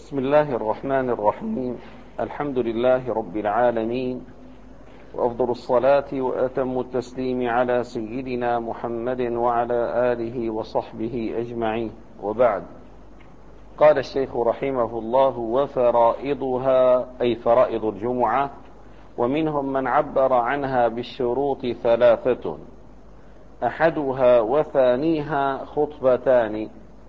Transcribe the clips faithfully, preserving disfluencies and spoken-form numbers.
بسم الله الرحمن الرحيم. الحمد لله رب العالمين، وأفضل الصلاة وأتم التسليم على سيدنا محمد وعلى آله وصحبه أجمعين، وبعد. قال الشيخ رحمه الله: وفرائضها أي فرائض الجمعة، ومنهم من عبر عنها بالشروط ثلاثة: أحدها وثانيها خطبتان،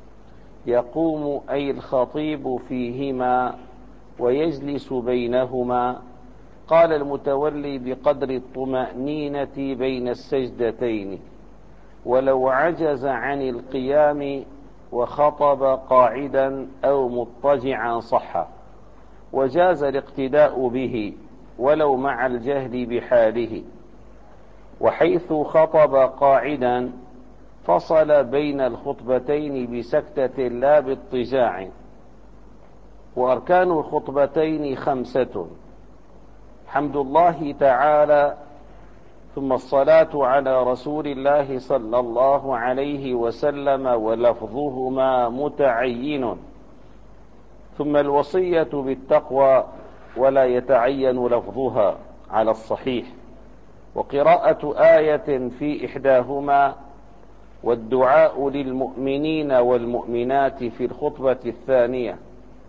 يقوم أي الخطيب فيهما ويجلس بينهما. قال المتولي: بقدر الطمأنينة بين السجدتين، ولو عجز عن القيام وخطب قاعدا أو مضطجعا صح، وجاز الاقتداء به ولو مع الجهل بحاله. وحيث خطب قاعدا فصل بين الخطبتين بسكتة لا باضطجاع. وأركان الخطبتين خمسة: حمد الله تعالى، ثم الصلاة على رسول الله صلى الله عليه وسلم ولفظهما متعين، ثم الوصية بالتقوى ولا يتعين لفظها على الصحيح، وقراءة آية في إحداهما، والدعاء للمؤمنين والمؤمنات في الخطبة الثانية.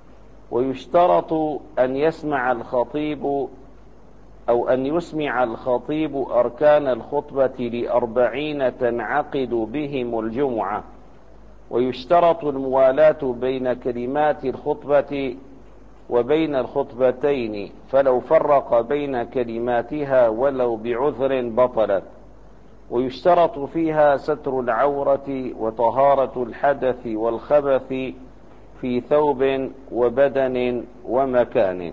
ويشترط أن يسمع الخطيب أو أن يسمع الخطيب أركان الخطبة لأربعين تنعقد بهم الجمعة. ويشترط الموالاة بين كلمات الخطبة وبين الخطبتين، فلو فرق بين كلماتها ولو بعذر بطلت. ويشترط فيها ستر العورة وطهارة الحدث والخبث في ثوب وبدن ومكان.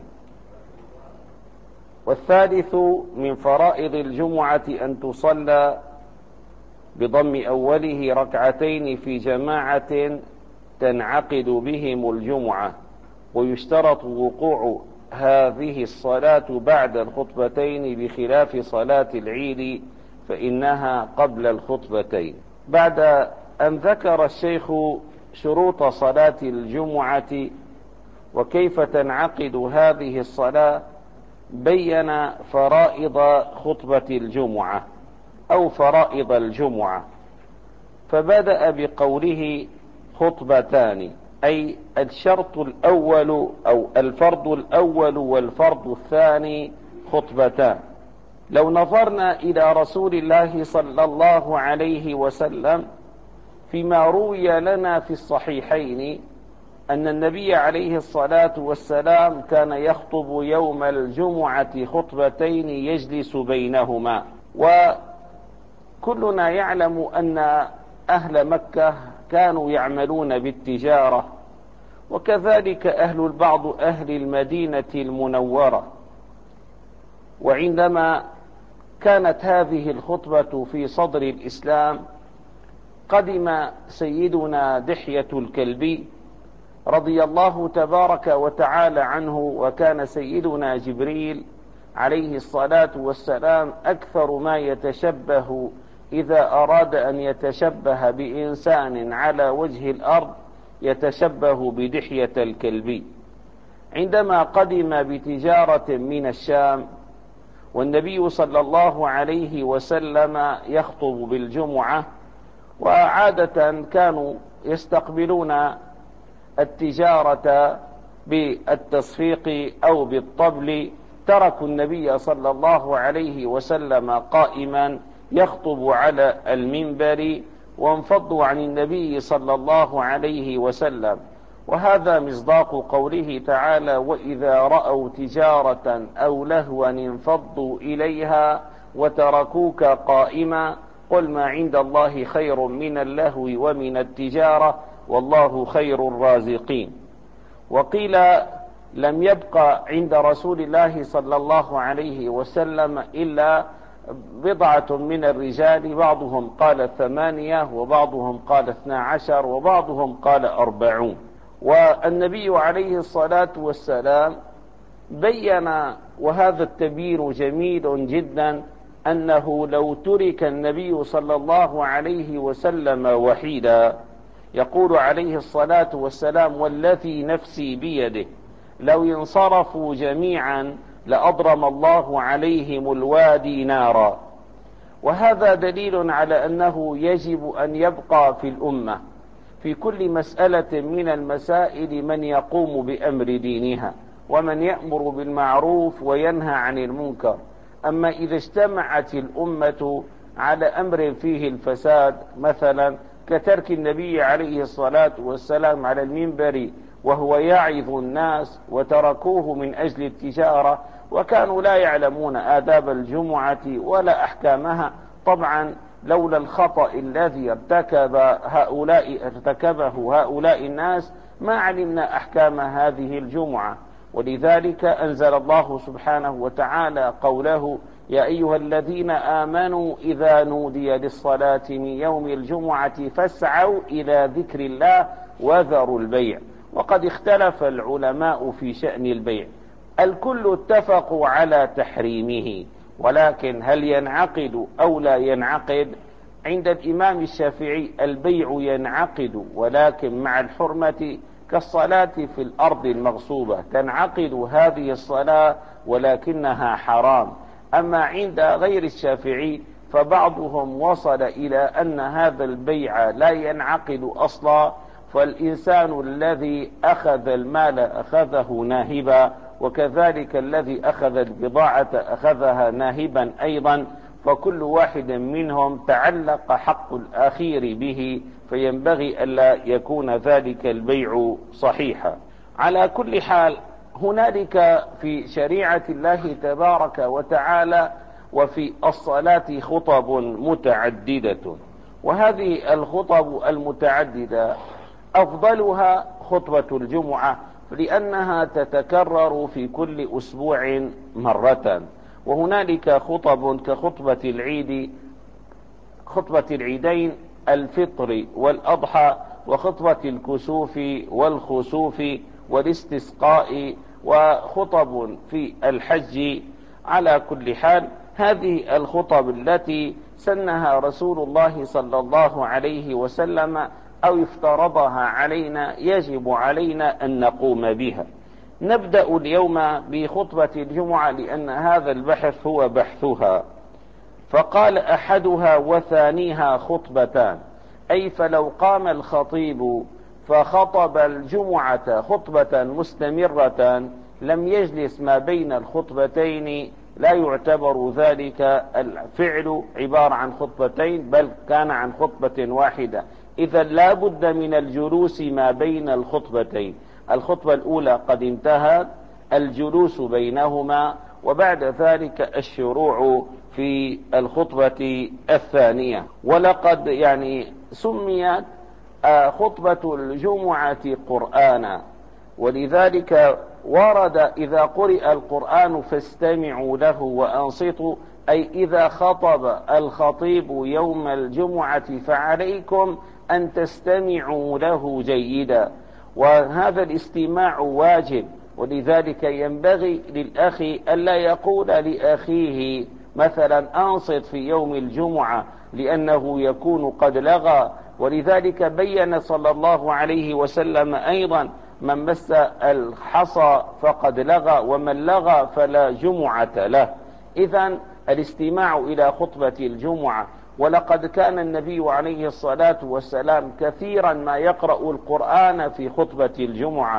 والثالث من فرائض الجمعة أن تصلى بضم أوله ركعتين في جماعة تنعقد بهم الجمعة. ويشترط وقوع هذه الصلاة بعد الخطبتين بخلاف صلاة العيد، فإنها قبل الخطبتين. بعد أن ذكر الشيخ شروط صلاة الجمعة وكيف تنعقد هذه الصلاة، بين فرائض خطبة الجمعة أو فرائض الجمعة، فبدأ بقوله خطبتان، أي الشرط الأول أو الفرض الأول والفرض الثاني خطبتان. لو نظرنا إلى رسول الله صلى الله عليه وسلم فيما روي لنا في الصحيحين أن النبي عليه الصلاة والسلام كان يخطب يوم الجمعة خطبتين يجلس بينهما. وكلنا يعلم أن أهل مكة كانوا يعملون بالتجارة، وكذلك أهل البعض أهل المدينة المنورة. وعندما كانت هذه الخطبة في صدر الإسلام، قدم سيدنا دحية الكلبي رضي الله تبارك وتعالى عنه، وكان سيدنا جبريل عليه الصلاة والسلام أكثر ما يتشبه إذا أراد أن يتشبه بإنسان على وجه الأرض يتشبه بدحية الكلبي. عندما قدم بتجارة من الشام والنبي صلى الله عليه وسلم يخطب بالجمعة، وعادة كانوا يستقبلون التجارة بالتصفيق أو بالطبل، تركوا النبي صلى الله عليه وسلم قائما يخطب على المنبر وانفضوا عن النبي صلى الله عليه وسلم. وهذا مصداق قوله تعالى: وإذا رأوا تجارة أو لهوا انفضوا إليها وتركوك قائما قل ما عند الله خير من اللهو ومن التجارة والله خير الرازقين. وقيل لم يبقى عند رسول الله صلى الله عليه وسلم إلا بضعة من الرجال، بعضهم قال ثمانية وبعضهم قال اثنا عشر وبعضهم قال أربعون. والنبي عليه الصلاة والسلام بين، وهذا التبيين جميل جدا، أنه لو ترك النبي صلى الله عليه وسلم وحيدا يقول عليه الصلاة والسلام: والذي نفسي بيده لو انصرفوا جميعا لأضرم الله عليهم الوادي نارا. وهذا دليل على أنه يجب أن يبقى في الأمة في كل مسألة من المسائل من يقوم بأمر دينها ومن يأمر بالمعروف وينهى عن المنكر. أما إذا اجتمعت الأمة على أمر فيه الفساد، مثلا كترك النبي عليه الصلاة والسلام على المنبر وهو يعظ الناس وتركوه من أجل التجارة، وكانوا لا يعلمون آداب الجمعة ولا أحكامها، طبعا لولا الخطأ الذي ارتكب هؤلاء ارتكبه هؤلاء الناس ما علمنا أحكام هذه الجمعة. ولذلك أنزل الله سبحانه وتعالى قوله: يا أيها الذين آمنوا إذا نودي للصلاة من يوم الجمعة فاسعوا إلى ذكر الله وذروا البيع. وقد اختلف العلماء في شأن البيع، الكل اتفقوا على تحريمه، ولكن هل ينعقد أو لا ينعقد؟ عند الإمام الشافعي البيع ينعقد، ولكن مع الحرمة، كالصلاة في الأرض المغصوبة تنعقد هذه الصلاة ولكنها حرام. أما عند غير الشافعي فبعضهم وصل إلى أن هذا البيع لا ينعقد أصلا، فالإنسان الذي أخذ المال أخذه ناهبا، وكذلك الذي أخذ البضاعة أخذها ناهبا أيضا، فكل واحد منهم تعلق حق الأخير به، فينبغي ألا يكون ذلك البيع صحيحا. على كل حال، هنالك في شريعة الله تبارك وتعالى وفي الصلاة خطب متعددة، وهذه الخطب المتعددة أفضلها خطبة الجمعة، لأنها تتكرر في كل أسبوع مرة. وهنالك خطب كخطبة العيد، خطبة العيدين الفطر والأضحى، وخطبة الكسوف والخسوف والاستسقاء، وخطب في الحج. على كل حال، هذه الخطب التي سنها رسول الله صلى الله عليه وسلم أو افترضها علينا يجب علينا أن نقوم بها. نبدأ اليوم بخطبة الجمعة لأن هذا البحث هو بحثها. فقال: أحدها وثانيها خطبتان، أي فلو قام الخطيب فخطب الجمعة خطبة مستمرة لم يجلس ما بين الخطبتين، لا يعتبر ذلك الفعل عبارة عن خطبتين، بل كان عن خطبة واحدة. إذا لا بد من الجلوس ما بين الخطبتين. الخطبة الأولى قد انتهت، الجلوس بينهما، وبعد ذلك الشروع في الخطبة الثانية. ولقد يعني سميت خطبة الجمعة قرآنا، ولذلك ورد: إذا قرئ القرآن فاستمعوا له وأنصتوا، أي إذا خطب الخطيب يوم الجمعة فعليكم أن تستمعوا له جيدا، وهذا الاستماع واجب. ولذلك ينبغي للأخ ألا يقول لأخيه مثلا أنصت في يوم الجمعة، لأنه يكون قد لغى. ولذلك بين صلى الله عليه وسلم أيضا: من مس الحصى فقد لغى، ومن لغى فلا جمعة له. إذن الاستماع إلى خطبة الجمعة. ولقد كان النبي عليه الصلاة والسلام كثيرا ما يقرأ القرآن في خطبة الجمعة،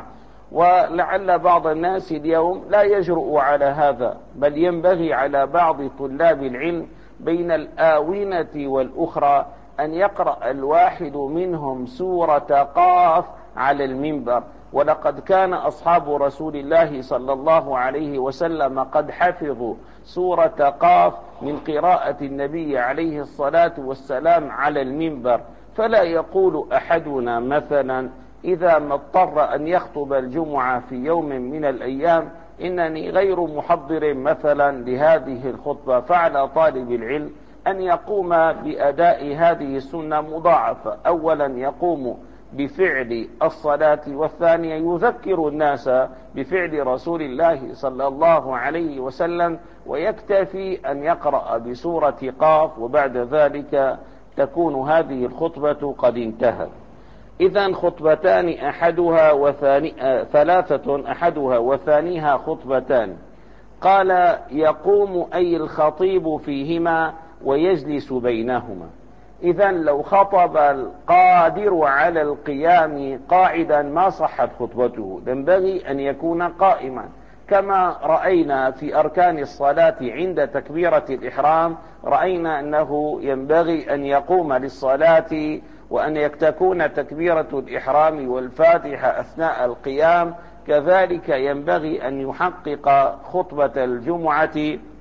ولعل بعض الناس اليوم لا يجرؤ على هذا، بل ينبغي على بعض طلاب العلم بين الآونة والأخرى أن يقرأ الواحد منهم سورة قاف على المنبر. ولقد كان أصحاب رسول الله صلى الله عليه وسلم قد حفظوا سورة قاف من قراءة النبي عليه الصلاة والسلام على المنبر. فلا يقول أحدنا مثلا إذا ما اضطر أن يخطب الجمعة في يوم من الأيام: إنني غير محضر مثلا لهذه الخطبة. فعلى طالب العلم أن يقوم بأداء هذه السنة مضاعفة: أولا يقوم بفعل الصلاة، والثانية يذكر الناس بفعل رسول الله صلى الله عليه وسلم، ويكتفي أن يقرأ بسورة قاف، وبعد ذلك تكون هذه الخطبة قد انتهت. إذن خطبتان أحدها وثاني ثلاثة أحدها وثانيها خطبتان. قال يقوم أي الخطيب فيهما ويجلس بينهما. إذن لو خطب القادر على القيام قاعدا ما صحت خطبته، ينبغي أن يكون قائما، كما رأينا في أركان الصلاة عند تكبيرة الإحرام، رأينا أنه ينبغي أن يقوم للصلاة وأن تكون تكبيرة الإحرام والفاتحة أثناء القيام، كذلك ينبغي أن يحقق خطبة الجمعة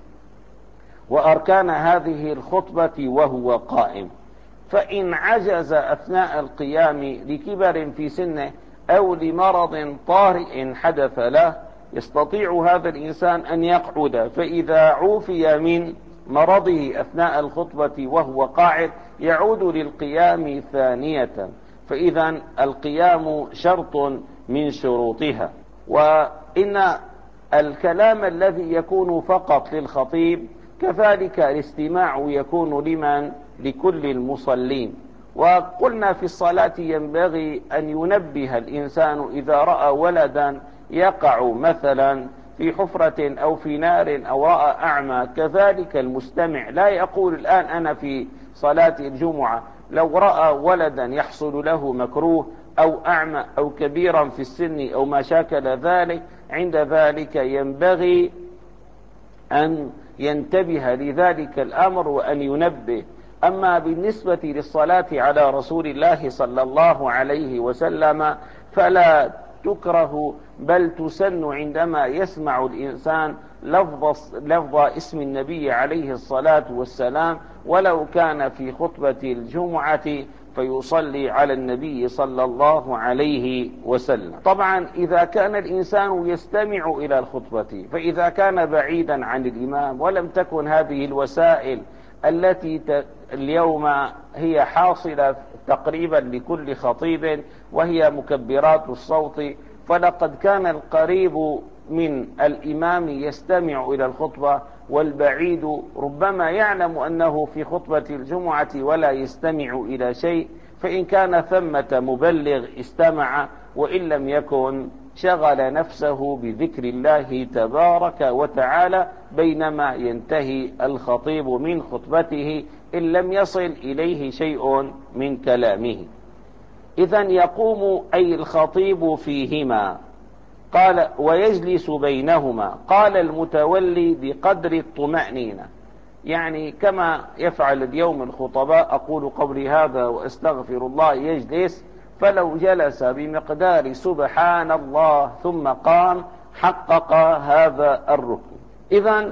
وأركان هذه الخطبة وهو قائم. فإن عجز أثناء القيام لكبر في سنه أو لمرض طارئ حدث له، يستطيع هذا الإنسان أن يقعد، فإذا عوفي من مرضه أثناء الخطبة وهو قاعد يعود للقيام ثانية. فإذا القيام شرط من شروطها. وإن الكلام الذي يكون فقط للخطيب كذلك الاستماع يكون لمن؟ لكل المصلين. وقلنا في الصلاة ينبغي أن ينبه الإنسان إذا رأى ولدا يقع مثلا في حفرة أو في نار أو رأى أعمى، كذلك المستمع لا يقول الآن أنا في صلاة الجمعة. لو رأى ولدا يحصل له مكروه أو أعمى أو كبيرا في السن أو ما شاكل ذلك، عند ذلك ينبغي أن ينتبه لذلك الأمر وأن ينبه. أما بالنسبة للصلاة على رسول الله صلى الله عليه وسلم فلا تكره بل تسن عندما يسمع الإنسان لفظ, لفظ اسم النبي عليه الصلاة والسلام، ولو كان في خطبة الجمعة فيصلي على النبي صلى الله عليه وسلم. طبعا إذا كان الإنسان يستمع إلى الخطبة، فإذا كان بعيدا عن الإمام ولم تكن هذه الوسائل التي اليوم هي حاصلة تقريبا لكل خطيب وهي مكبرات الصوت، فلقد كان القريب من الإمام يستمع إلى الخطبة، والبعيد ربما يعلم أنه في خطبة الجمعة ولا يستمع إلى شيء، فإن كان ثمة مبلغ استمع، وإن لم يكن شغل نفسه بذكر الله تبارك وتعالى بينما ينتهي الخطيب من خطبته إن لم يصل إليه شيء من كلامه. إذن يقوم أي الخطيب فيهما. قال ويجلس بينهما. قال المتولي بقدر الطمأنينة، يعني كما يفعل اليوم الخطباء. أقول قولي هذا وأستغفر الله. يجلس، فلو جلس بمقدار سبحان الله ثم قام حقق هذا الركن. إذن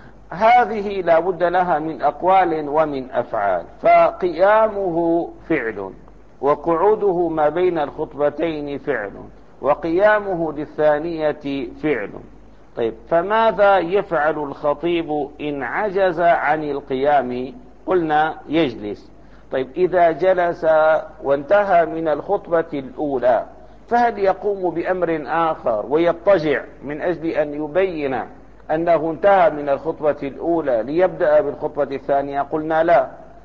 هذه لا بد لها من أقوال ومن أفعال. فقيامه فعل، وقعوده ما بين الخطبتين فعل، وقيامه للثانية فعل. طيب، فماذا يفعل الخطيب إن عجز عن القيام؟ قلنا يجلس. طيب، إذا جلس وانتهى من الخطبة الأولى فهل يقوم بأمر آخر ويضطجع من أجل أن يبين أنه انتهى من الخطبة الأولى ليبدأ بالخطبة الثانية؟ قلنا لا.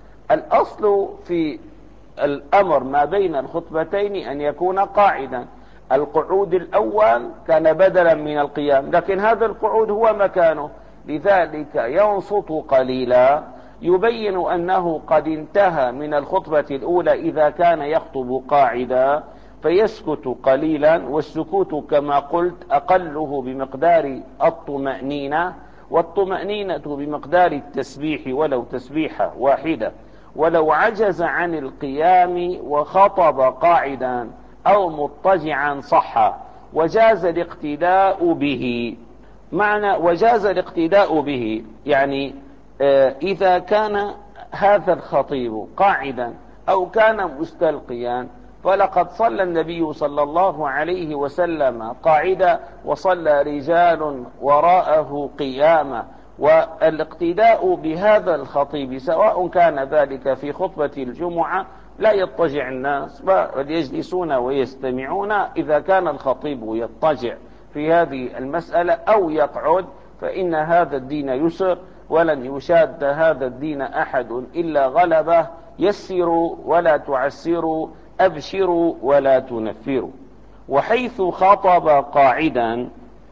الأصل في الأمر ما بين الخطبتين أن يكون قاعدا. القعود الأول كان بدلا من القيام، لكن هذا القعود هو مكانه، لذلك ينصت قليلا يبين أنه قد انتهى من الخطبة الأولى إذا كان يخطب قاعدا، فيسكت قليلا، والسكوت كما قلت أقله بمقدار الطمأنينة، والطمأنينة بمقدار التسبيح ولو تسبيحة واحدة. ولو عجز عن القيام وخطب قاعدا أو مضطجعا صح، وجاز الاقتداء به. معنى وجاز الاقتداء به يعني آه إذا كان هذا الخطيب قاعدا أو كان مستلقيا، فلقد صلى النبي صلى الله عليه وسلم قاعدا وصلى رجال وراءه قياما. والاقتداء بهذا الخطيب سواء كان ذلك في خطبة الجمعة لا يضطجع الناس بل يجلسون ويستمعون. إذا كان الخطيب يضطجع في هذه المسألة أو يقعد فإن هذا الدين يسر، ولن يشاد هذا الدين أحد إلا غلبه. يسروا ولا تعسروا، أبشروا ولا تنفروا. وحيث خطب قاعدا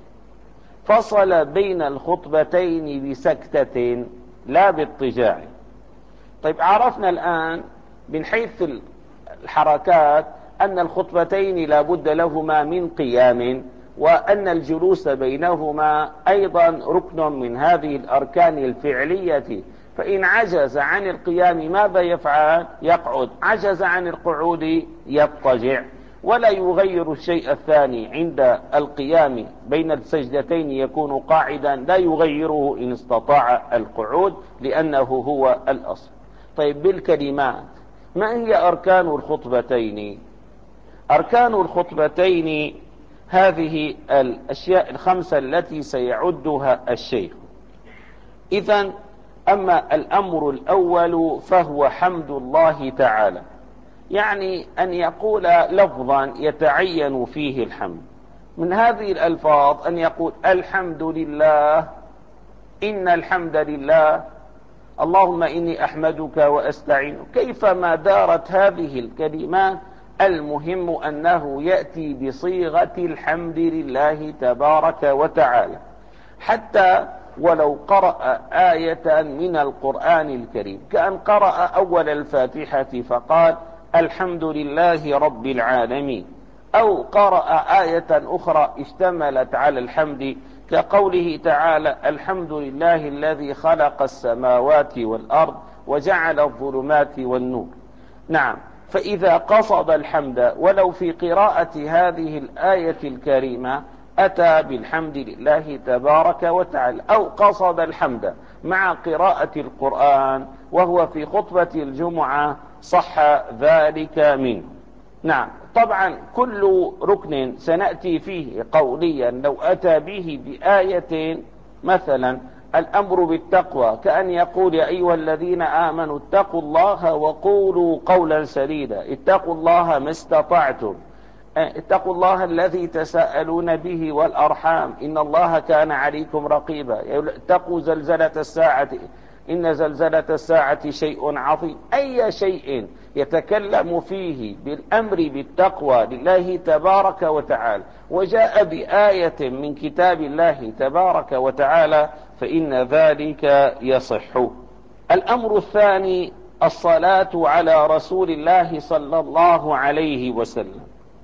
فصل بين الخطبتين بسكتة لا باضطجاع. طيب عرفنا الآن من حيث الحركات أن الخطبتين لا بد لهما من قيام، وأن الجلوس بينهما أيضا ركن من هذه الأركان الفعلية. فإن عجز عن القيام ماذا يفعل؟ يقعد. عجز عن القعود يضطجع. ولا يغير الشيء الثاني عند القيام بين السجدتين يكون قاعدا، لا يغيره إن استطاع القعود لأنه هو الأصل. طيب بالكلمات، ما هي أركان الخطبتين؟ أركان الخطبتين هذه الأشياء الخمسة التي سيعدها الشيخ. إذن أما الأمر الأول فهو حمد الله تعالى، يعني أن يقول لفظا يتعين فيه الحمد. من هذه الألفاظ أن يقول الحمد لله، إن الحمد لله، اللهم إني أحمدك وأستعينك. كيفما دارت هذه الكلمات المهم أنه يأتي بصيغة الحمد لله تبارك وتعالى. حتى ولو قرأ آية من القرآن الكريم، كأن قرأ أول الفاتحة فقال الحمد لله رب العالمين، أو قرأ آية أخرى اشتملت على الحمد كقوله تعالى الحمد لله الذي خلق السماوات والأرض وجعل الظلمات والنور. نعم، فإذا قصد الحمد ولو في قراءة هذه الآية الكريمة أتى بالحمد لله تبارك وتعالى، أو قصد الحمد مع قراءة القرآن وهو في خطبة الجمعة صح ذلك منه. نعم، طبعا كل ركن سنأتي فيه قوليا لو أتى به بآية، مثلا الأمر بالتقوى كأن يقول يا أيها الذين آمنوا اتقوا الله وقولوا قولا سديدا، اتقوا الله ما استطعتم، اتقوا الله الذي تساءلون به والأرحام إن الله كان عليكم رقيبا، اتقوا زلزلة الساعة إن زلزلة الساعة شيء عظيم. أي شيء يتكلم فيه بالأمر بالتقوى لله تبارك وتعالى وجاء بآية من كتاب الله تبارك وتعالى فإن ذلك يصح. الأمر الثاني الصلاة على رسول الله صلى الله عليه وسلم.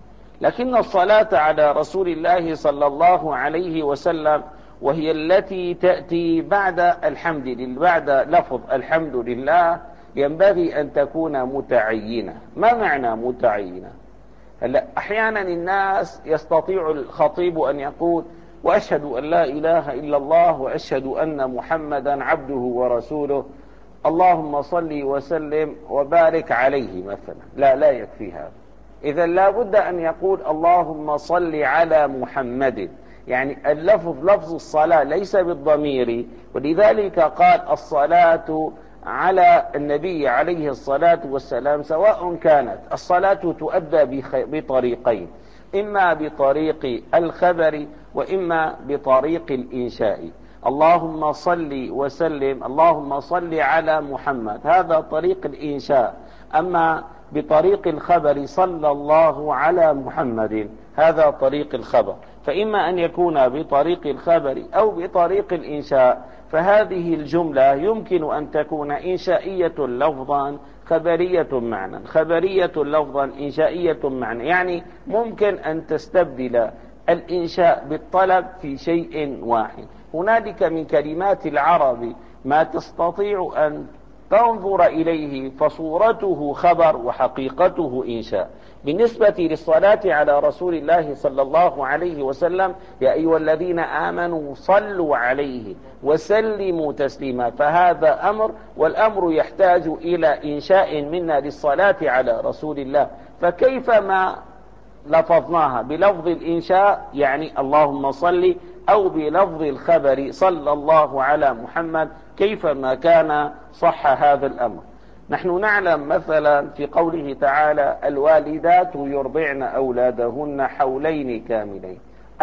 لكن الصلاة على رسول الله صلى الله عليه وسلم وهي التي تأتي بعد الحمد لله، بعد لفظ الحمد لله، ينبغي أن تكون متعينة. ما معنى متعينة؟ هلا أحيانا الناس يستطيع الخطيب أن يقول وأشهد أن لا إله إلا الله وأشهد أن محمدا عبده ورسوله اللهم صل وسلم وبارك عليه مثلا. لا لا يكفي هذا. إذا لا بد أن يقول اللهم صل على محمد، يعني اللفظ لفظ الصلاة ليس بالضمير، ولذلك قال الصلاة على النبي عليه الصلاة والسلام، سواء كانت الصلاة تؤدى بطريقين، إما بطريق الخبر وإما بطريق الإنشاء. اللهم صل وسلم، اللهم صل على محمد، هذا طريق الإنشاء. أما بطريق الخبر صلى الله على محمد، هذا طريق الخبر. فإما أن يكون بطريق الخبر أو بطريق الإنشاء. فهذه الجملة يمكن أن تكون إنشائية لفظا خبرية معنى، خبرية لفظا إنشائية معنى، يعني ممكن أن تستبدل الإنشاء بالطلب في شيء واحد. هنالك من كلمات العرب ما تستطيع أن تنظر إليه فصورته خبر وحقيقته إنشاء. بالنسبة للصلاة على رسول الله صلى الله عليه وسلم يا أيها الذين آمنوا صلوا عليه وسلموا تسليما، فهذا أمر، والأمر يحتاج إلى إنشاء منا للصلاة على رسول الله. فكيفما لفظناها بلفظ الإنشاء يعني اللهم صل، أو بلفظ الخبر صلى الله على محمد، كيفما كان صح هذا الأمر. نحن نعلم مثلا في قوله تعالى الوالدات يرضعن أولادهن حولين كاملين،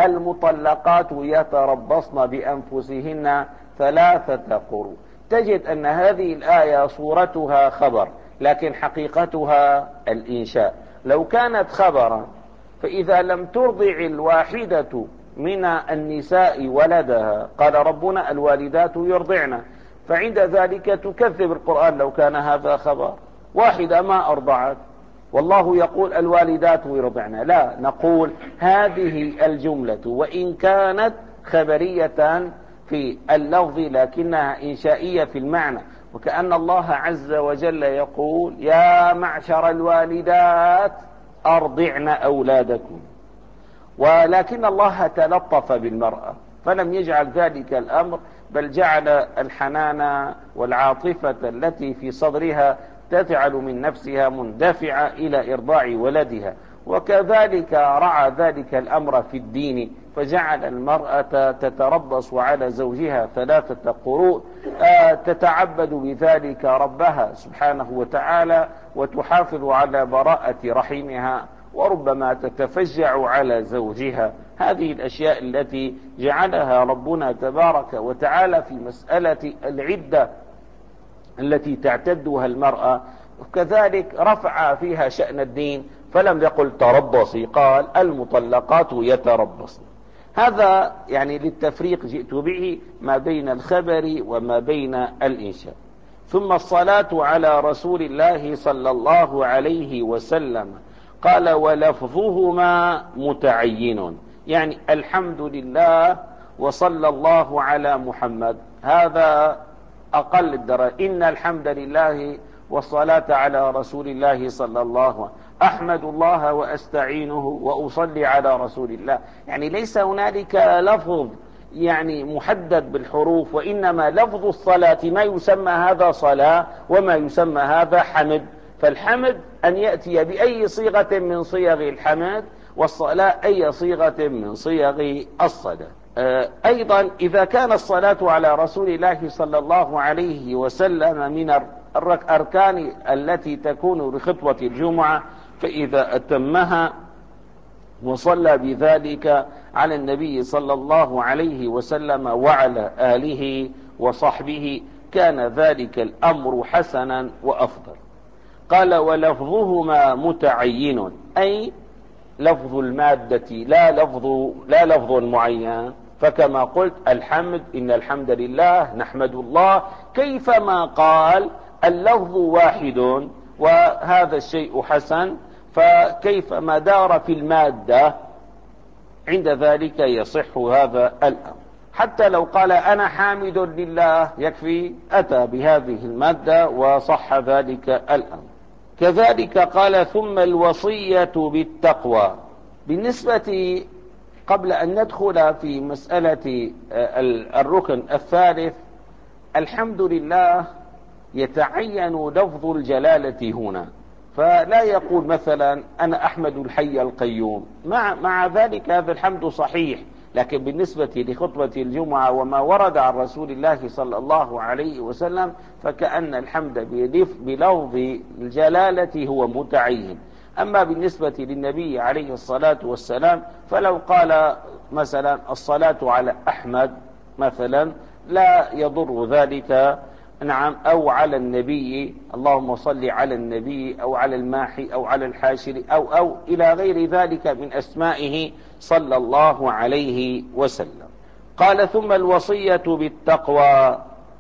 المطلقات يتربصن بأنفسهن ثلاثة قروء. تجد أن هذه الآية صورتها خبر لكن حقيقتها الإنشاء. لو كانت خبرا، فإذا لم ترضع الواحدة من النساء ولدها، قال ربنا الوالدات يرضعن، فعند ذلك تكذب القرآن لو كان هذا خبر. واحدة ما أرضعت والله يقول الوالدات يرضعن، لا، نقول هذه الجملة وإن كانت خبرية في اللفظ لكنها إنشائية في المعنى، وكأن الله عز وجل يقول يا معشر الوالدات أرضعن أولادكم، ولكن الله تلطف بالمرأة فلم يجعل ذلك الأمر، بل جعل الحنان والعاطفة التي في صدرها تجعل من نفسها مندفعة إلى إرضاع ولدها. وكذلك رعى ذلك الأمر في الدين، فجعل المرأة تتربص على زوجها ثلاثة قروء، تتعبد بذلك ربها سبحانه وتعالى، وتحافظ على براءة رحمها، وربما تتفجع على زوجها. هذه الأشياء التي جعلها ربنا تبارك وتعالى في مسألة العدة التي تعتدها المرأة، وكذلك رفع فيها شأن الدين، فلم يقل تربصي، قال المطلقات يتربصن. هذا يعني للتفريق جئت به ما بين الخبر وما بين الإنشاء. ثم الصلاة على رسول الله صلى الله عليه وسلم، قال ولفظهما متعين، يعني الحمد لله وصلى الله على محمد، هذا أقل الدرجة. إن الحمد لله والصلاة على رسول الله صلى الله عليه وسلم، أحمد الله وأستعينه وأصلي على رسول الله، يعني ليس هنالك لفظ يعني محدد بالحروف، وإنما لفظ الصلاة ما يسمى هذا صلاة وما يسمى هذا حمد. فالحمد أن يأتي بأي صيغة من صيغ الحمد، والصلاة أي صيغة من صيغ الصلاة. أيضا إذا كان الصلاة على رسول الله صلى الله عليه وسلم من الأركان التي تكون بخطوة الجمعة، فإذا أتمها وصلى بذلك على النبي صلى الله عليه وسلم وعلى آله وصحبه كان ذلك الأمر حسنا وأفضل. قال ولفظهما متعين، أي لفظ المادة لا لفظ لا لفظ معين، فكما قلت الحمد إن الحمد لله نحمد الله، كيفما قال اللفظ واحد وهذا الشيء حسن، فكيفما دار في المادة عند ذلك يصح هذا الأمر. حتى لو قال أنا حامد لله يكفي، أتى بهذه المادة وصح ذلك الأمر. كذلك قال ثم الوصية بالتقوى. بالنسبة قبل أن ندخل في مسألة الركن الثالث، الحمد لله يتعين لفظ الجلالة هنا، فلا يقول مثلا أنا أحمد الحي القيوم، مع, مع ذلك هذا الحمد صحيح، لكن بالنسبة لخطبة الجمعة وما ورد عن رسول الله صلى الله عليه وسلم فكأن الحمد بلفظ الجلالة هو متعين. أما بالنسبة للنبي عليه الصلاة والسلام فلو قال مثلا الصلاة على أحمد مثلا لا يضر ذلك، نعم، أو على النبي اللهم صل على النبي، أو على الماحي، أو على الحاشر، أو أو إلى غير ذلك من أسمائه صلى الله عليه وسلم. قال ثم الوصية بالتقوى،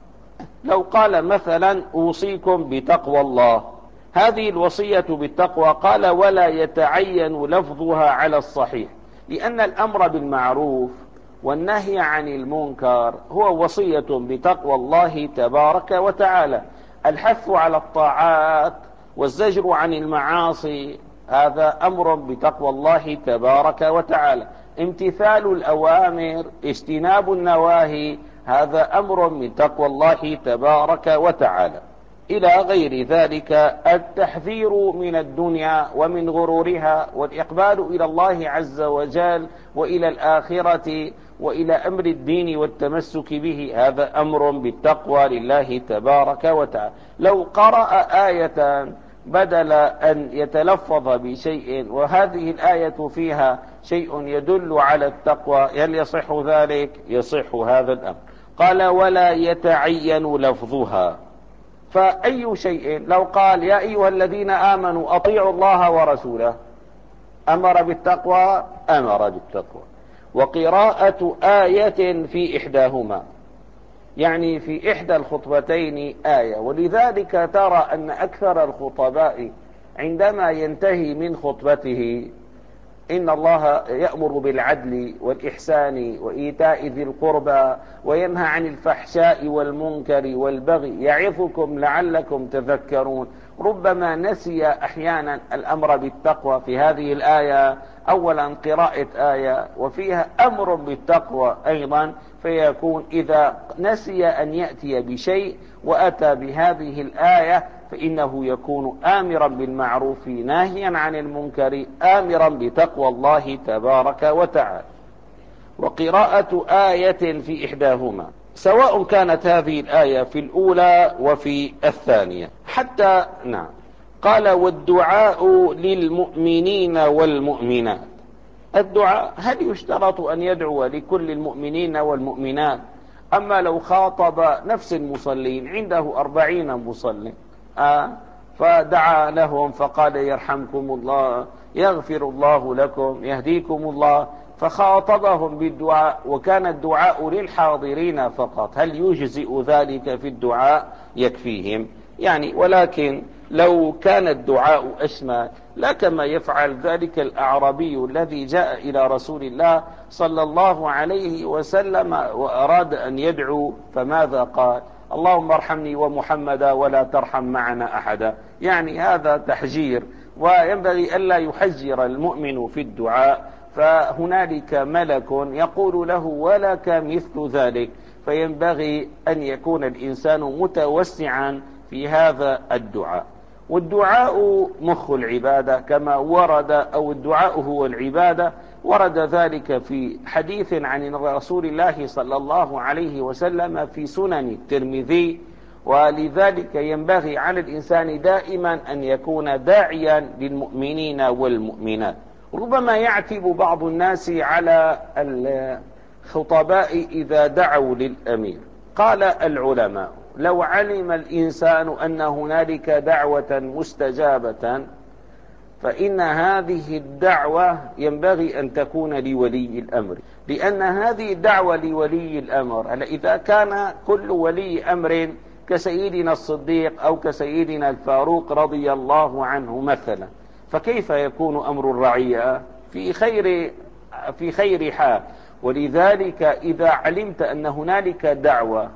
لو قال مثلا أوصيكم بتقوى الله، هذه الوصية بالتقوى قال ولا يتعين لفظها على الصحيح، لأن الأمر بالمعروف والنهي عن المنكر هو وصية بتقوى الله تبارك وتعالى. الحث على الطاعات والزجر عن المعاصي هذا أمر بتقوى الله تبارك وتعالى. امتثال الأوامر اجتناب النواهي هذا أمر من تقوى الله تبارك وتعالى. إلى غير ذلك التحذير من الدنيا ومن غرورها والإقبال إلى الله عز وجل وإلى الآخرة وإلى أمر الدين والتمسك به هذا أمر بالتقوى لله تبارك وتعالى. لو قرأ آية بدل أن يتلفظ بشيء وهذه الآية فيها شيء يدل على التقوى هل يصح ذلك؟ يصح هذا الأمر. قال ولا يتعين لفظها، فأي شيء لو قال يا أيها الذين آمنوا أطيعوا الله ورسوله أمر بالتقوى، أمر بالتقوى. وقراءة آية في إحداهما، يعني في إحدى الخطبتين آية. ولذلك ترى أن أكثر الخطباء عندما ينتهي من خطبته إن الله يأمر بالعدل والإحسان وإيتاء ذي القربى وينهى عن الفحشاء والمنكر والبغي يعظكم لعلكم تذكرون، ربما نسي أحيانا الأمر بالتقوى في هذه الآية. أولا قراءة آية وفيها أمر بالتقوى أيضا، فيكون إذا نسي أن يأتي بشيء وأتى بهذه الآية فإنه يكون آمرا بالمعروف ناهيا عن المنكر، آمرا بتقوى الله تبارك وتعالى. وقراءة آية في إحداهما، سواء كانت هذه الآية في الأولى وفي الثانية. حتى نعم قال والدعاء للمؤمنين والمؤمنات. الدعاء هل يشترط أن يدعو لكل المؤمنين والمؤمنات؟ أما لو خاطب نفس المصلين، عنده أربعين مصلين آه فدعا لهم فقال يرحمكم الله، يغفر الله لكم، يهديكم الله، فخاطبهم بالدعاء وكان الدعاء للحاضرين فقط، هل يجزئ ذلك في الدعاء؟ يكفيهم يعني. ولكن لو كان الدعاء أشمل، لا كما يفعل ذلك الأعرابي الذي جاء إلى رسول الله صلى الله عليه وسلم وأراد أن يدعو، فماذا قال؟ اللهم ارحمني ومحمدا ولا ترحم معنا أحدا. يعني هذا تحجير، وينبغي ألا يحجر المؤمن في الدعاء، فهنالك ملك يقول له ولك مثل ذلك، فينبغي أن يكون الإنسان متوسعا في هذا الدعاء. والدعاء مخ العبادة كما ورد، أو الدعاء هو العبادة، ورد ذلك في حديث عن رسول الله صلى الله عليه وسلم في سنن الترمذي. ولذلك ينبغي على الإنسان دائما أن يكون داعيا للمؤمنين والمؤمنات. ربما يعتب بعض الناس على الخطباء إذا دعوا للأمير. قال العلماء لو علم الإنسان أن هنالك دعوة مستجابة فإن هذه الدعوة ينبغي أن تكون لولي الأمر، لأن هذه الدعوة لولي الأمر إذا كان كل ولي أمر كسيدنا الصديق أو كسيدنا الفاروق رضي الله عنه مثلا، فكيف يكون أمر الرعية في خير في خير حال؟ ولذلك إذا علمت أن هنالك دعوة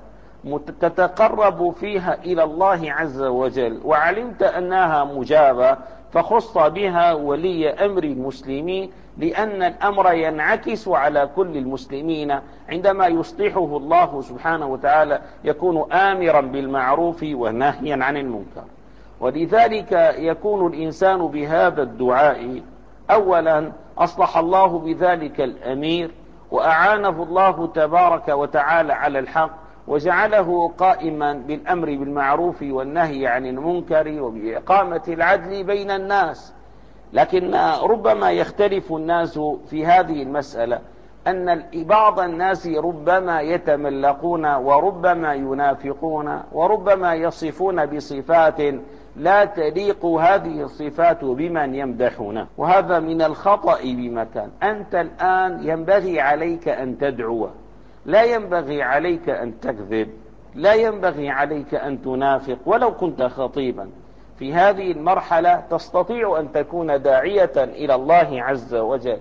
تتقرب فيها إلى الله عز وجل وعلمت أنها مجابة، فخص بها ولي أمر المسلمين، لأن الأمر ينعكس على كل المسلمين. عندما يصلحه الله سبحانه وتعالى يكون آمرا بالمعروف ونهيا عن المنكر. ولذلك يكون الإنسان بهذا الدعاء أولا أصلح الله بذلك الأمير وأعانه الله تبارك وتعالى على الحق وجعله قائما بالأمر بالمعروف والنهي عن المنكر وبإقامة العدل بين الناس. لكن ربما يختلف الناس في هذه المسألة، أن بعض الناس ربما يتملقون وربما ينافقون وربما يصفون بصفات لا تليق هذه الصفات بمن يمدحونه، وهذا من الخطأ بمكان. أنت الآن ينبغي عليك أن تدعو، لا ينبغي عليك أن تكذب، لا ينبغي عليك أن تنافق ولو كنت خطيبا. في هذه المرحلة تستطيع أن تكون داعية إلى الله عز وجل،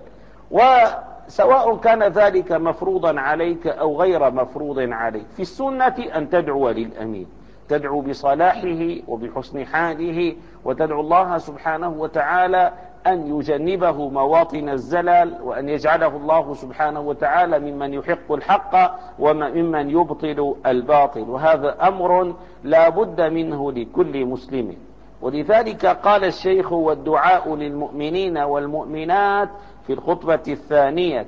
وسواء كان ذلك مفروضا عليك أو غير مفروض عليك. في السنة أن تدعو للأمين، تدعو بصلاحه وبحسن حاله، وتدعو الله سبحانه وتعالى أن يجنبه مواطن الزلل، وأن يجعله الله سبحانه وتعالى ممن يحق الحق وممن يبطل الباطل، وهذا أمر لا بد منه لكل مسلم. ولذلك قال الشيخ والدعاء للمؤمنين والمؤمنات في الخطبة الثانية.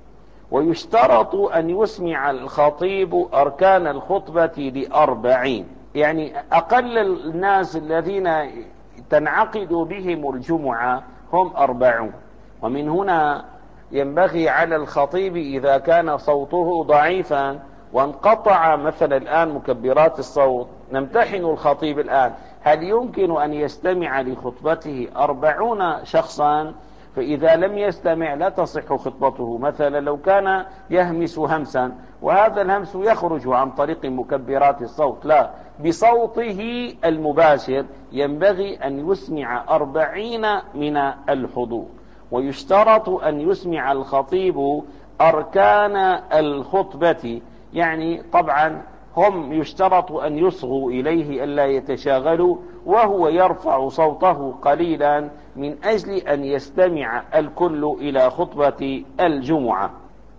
ويشترط أن يسمع الخطيب أركان الخطبة لأربعين، يعني أقل الناس الذين تنعقد بهم الجمعة هم أربعون. ومن هنا ينبغي على الخطيب إذا كان صوته ضعيفا وانقطع مثلا الآن مكبرات الصوت، نمتحن الخطيب الآن هل يمكن أن يستمع لخطبته أربعون شخصا؟ فإذا لم يستمع لا تصح خطبته. مثلا لو كان يهمس همسا وهذا الهمس يخرج عن طريق مكبرات الصوت، لا، بصوته المباشر ينبغي أن يسمع أربعين من الحضور. ويشترط أن يسمع الخطيب أركان الخطبة، يعني طبعا هم يشترط أن يصغوا إليه ألا يتشاغلوا، وهو يرفع صوته قليلا من أجل أن يستمع الكل إلى خطبة الجمعة.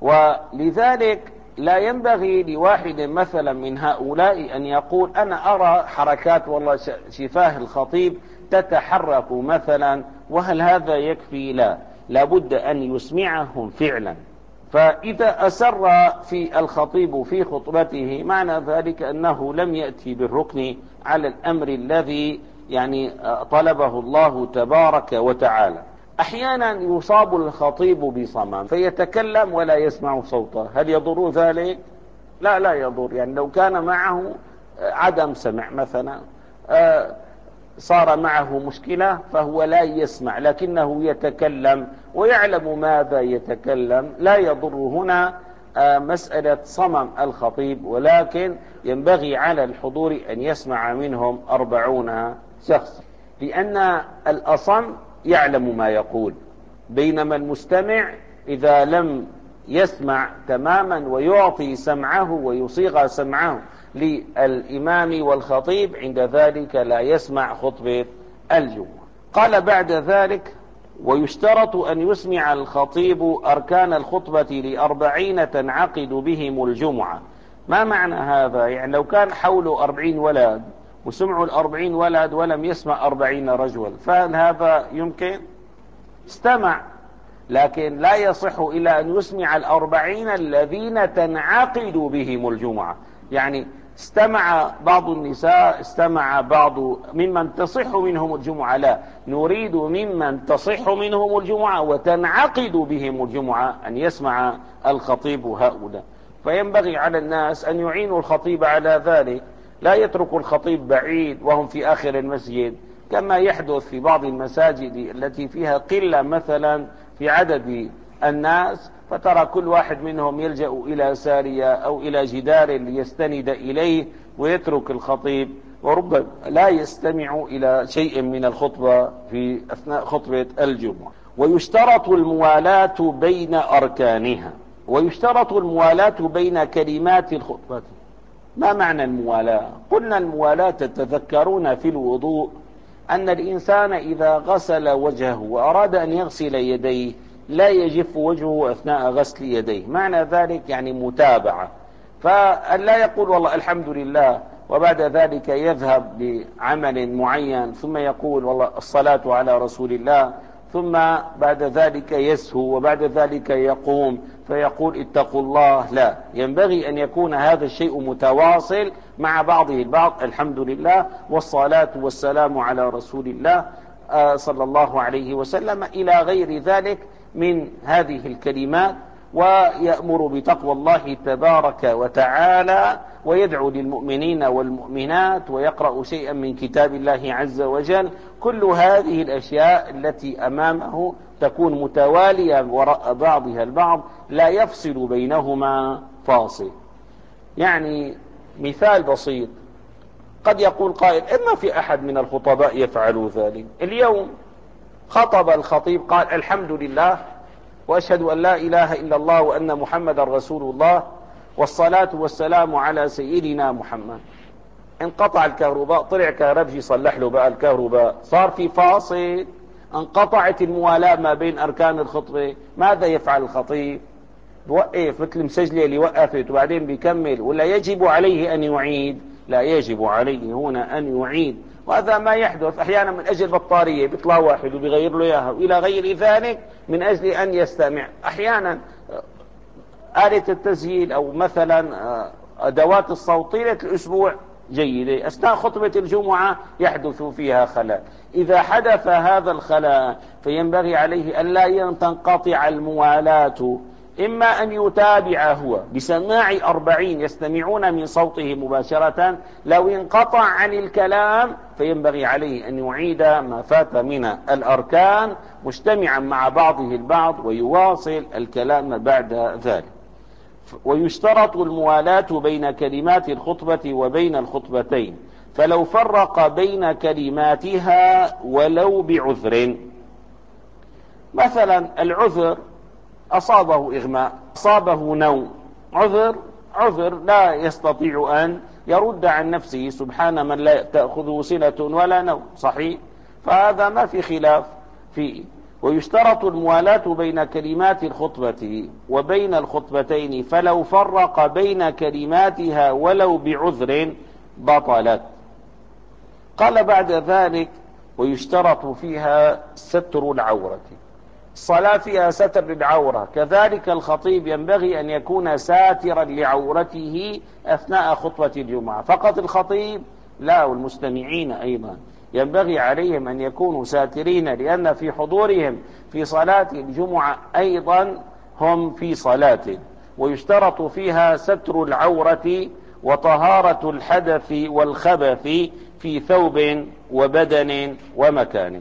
ولذلك لا ينبغي لواحد مثلا من هؤلاء أن يقول أنا أرى حركات والله شفاه الخطيب تتحرك مثلا وهل هذا يكفي؟ لا، لابد أن يسمعهم فعلا. فإذا أسر في الخطيب في خطبته معنى ذلك أنه لم يأتي بالركن على الأمر الذي يعني طلبه الله تبارك وتعالى. أحيانا يصاب الخطيب بصمم فيتكلم ولا يسمع صوته، هل يضر ذلك؟ لا لا يضر. يعني لو كان معه عدم سمع مثلا، صار معه مشكلة فهو لا يسمع لكنه يتكلم ويعلم ماذا يتكلم، لا يضر هنا مسألة صمم الخطيب، ولكن ينبغي على الحضور أن يسمع منهم أربعون شخص، لأن الأصم يعلم ما يقول، بينما المستمع إذا لم يسمع تماما ويعطي سمعه ويصيغ سمعه للإمام والخطيب عند ذلك لا يسمع خطبة الجمعة. قال بعد ذلك ويشترط أن يسمع الخطيب أركان الخطبة لأربعين تنعقد بهم الجمعة. ما معنى هذا؟ يعني لو كان حوله أربعين ولد وسمعوا الأربعين ولد ولم يسمع أربعين رجل، فهل هذا يمكن؟ استمع، لكن لا يصح إلا أن يسمع الأربعين الذين تنعقد بهم الجمعة. يعني استمع بعض النساء، استمع بعض ممن تصح منهم الجمعة، لا، نريد ممن تصح منهم الجمعة وتنعقد بهم الجمعة أن يسمع الخطيب هؤلاء. فينبغي على الناس أن يعينوا الخطيب على ذلك، لا يتركوا الخطيب بعيد وهم في آخر المسجد كما يحدث في بعض المساجد التي فيها قلة مثلا في عدد الناس، فترى كل واحد منهم يلجأ إلى سارية أو إلى جدار ليستند إليه ويترك الخطيب، وربما لا يستمع إلى شيء من الخطبة في أثناء خطبة الجمعة. ويشترط الموالاة بين أركانها، ويشترط الموالاة بين كلمات الخطبة. ما معنى الموالاة؟ قلنا الموالاة تتذكرون في الوضوء أن الإنسان إذا غسل وجهه وأراد أن يغسل يديه لا يجف وجهه أثناء غسل يديه، معنى ذلك يعني متابعة، فلا يقول والله الحمد لله وبعد ذلك يذهب لعمل معين ثم يقول والله الصلاة على رسول الله، ثم بعد ذلك يسهو وبعد ذلك يقوم فيقول اتقوا الله. لا، ينبغي أن يكون هذا الشيء متواصل مع بعضه البعض، الحمد لله والصلاة والسلام على رسول الله صلى الله عليه وسلم إلى غير ذلك من هذه الكلمات، ويأمر بتقوى الله تبارك وتعالى ويدعو للمؤمنين والمؤمنات ويقرأ شيئا من كتاب الله عز وجل. كل هذه الأشياء التي أمامه تكون متوالية وراء بعضها البعض لا يفصل بينهما فاصل. يعني مثال بسيط، قد يقول قائل إما في أحد من الخطباء يفعل ذلك. اليوم خطب الخطيب قال الحمد لله وأشهد أن لا إله إلا الله وأن محمد رسول الله والصلاة والسلام على سيدنا محمد. انقطع الكهرباء، طلع كهربجي صلح له بقى الكهرباء، صار في فاصل، انقطعت الموالاة ما بين أركان الخطبة. ماذا يفعل الخطيب؟ بوقف مثل المسجلة اللي وقفت وبعدين بيكمل، ولا يجب عليه أن يعيد؟ لا يجب عليه هنا أن يعيد. وهذا ما يحدث أحيانا من أجل بطارية، بيطلع واحد وبيغير له إياها وإلى غير ذلك من أجل أن يستمع. أحيانا آلة التسجيل أو مثلا أدوات الصوت طيلة الأسبوع جيدة، أثناء خطبة الجمعة يحدث فيها خلل. إذا حدث هذا الخلل فينبغي عليه أن لا تنقطع الموالاة إما أن يتابع هو بسماع أربعين يستمعون من صوته مباشرة، لو انقطع عن الكلام فينبغي عليه أن يعيد ما فات من الأركان مجتمعا مع بعضه البعض ويواصل الكلام بعد ذلك. ويشترط الموالاة بين كلمات الخطبة وبين الخطبتين، فلو فرق بين كلماتها ولو بعذر، مثلا العذر أصابه إغماء، أصابه نوم، عذر عذر لا يستطيع أن يرد عن نفسه، سبحان من لا تأخذه سنة ولا نوم، صحيح؟ فهذا ما في خلاف فيه. ويشترط الموالاة بين كلمات الخطبة وبين الخطبتين، فلو فرق بين كلماتها ولو بعذر بطلت. قال بعد ذلك: ويشترط فيها ستر العورة، الصلاة فيها ستر للعورة، كذلك الخطيب ينبغي أن يكون ساترا لعورته أثناء خطبة الجمعة. فقط الخطيب لا، والمستمعين أيضا ينبغي عليهم أن يكونوا ساترين، لأن في حضورهم في صلاة الجمعة أيضا هم في صلاة. ويشترط فيها ستر العورة وطهارة الحدث والخبث في ثوب وبدن ومكان.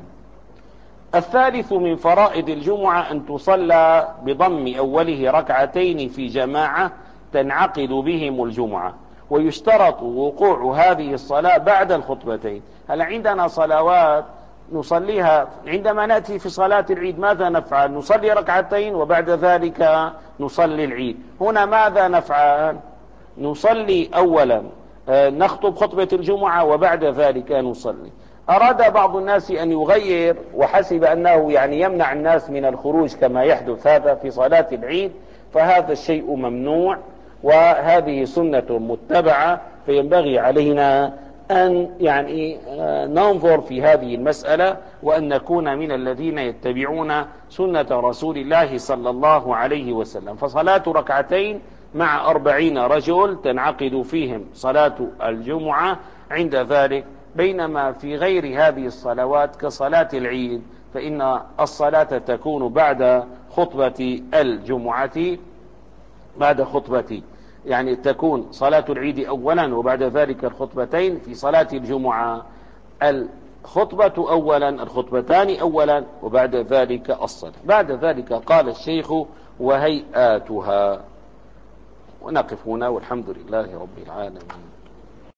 الثالث من فرائض الجمعة أن تصلى بضم أوله ركعتين في جماعة تنعقد بهم الجمعة، ويشترط وقوع هذه الصلاة بعد الخطبتين. هل عندنا صلوات نصليها عندما نأتي في صلاة العيد ماذا نفعل؟ نصلي ركعتين وبعد ذلك نصلي العيد. هنا ماذا نفعل؟ نصلي أولا نخطب خطبة الجمعة وبعد ذلك نصلي. أراد بعض الناس أن يغير وحسب أنه يعني يمنع الناس من الخروج كما يحدث هذا في صلاة العيد، فهذا الشيء ممنوع وهذه سنة متبعة، فينبغي علينا أن يعني ننظر في هذه المسألة وأن نكون من الذين يتبعون سنة رسول الله صلى الله عليه وسلم. فصلاة ركعتين مع أربعين رجل تنعقد فيهم صلاة الجمعة عند ذلك، بينما في غير هذه الصلوات كصلاة العيد فإن الصلاة تكون بعد خطبة الجمعة، بعد خطبة يعني تكون صلاة العيد أولا وبعد ذلك الخطبتين. في صلاة الجمعة الخطبة أولا، الخطبتان أولا وبعد ذلك الصلاة. بعد ذلك قال الشيخ: وهيئاتها. ونقف هنا والحمد لله رب العالمين.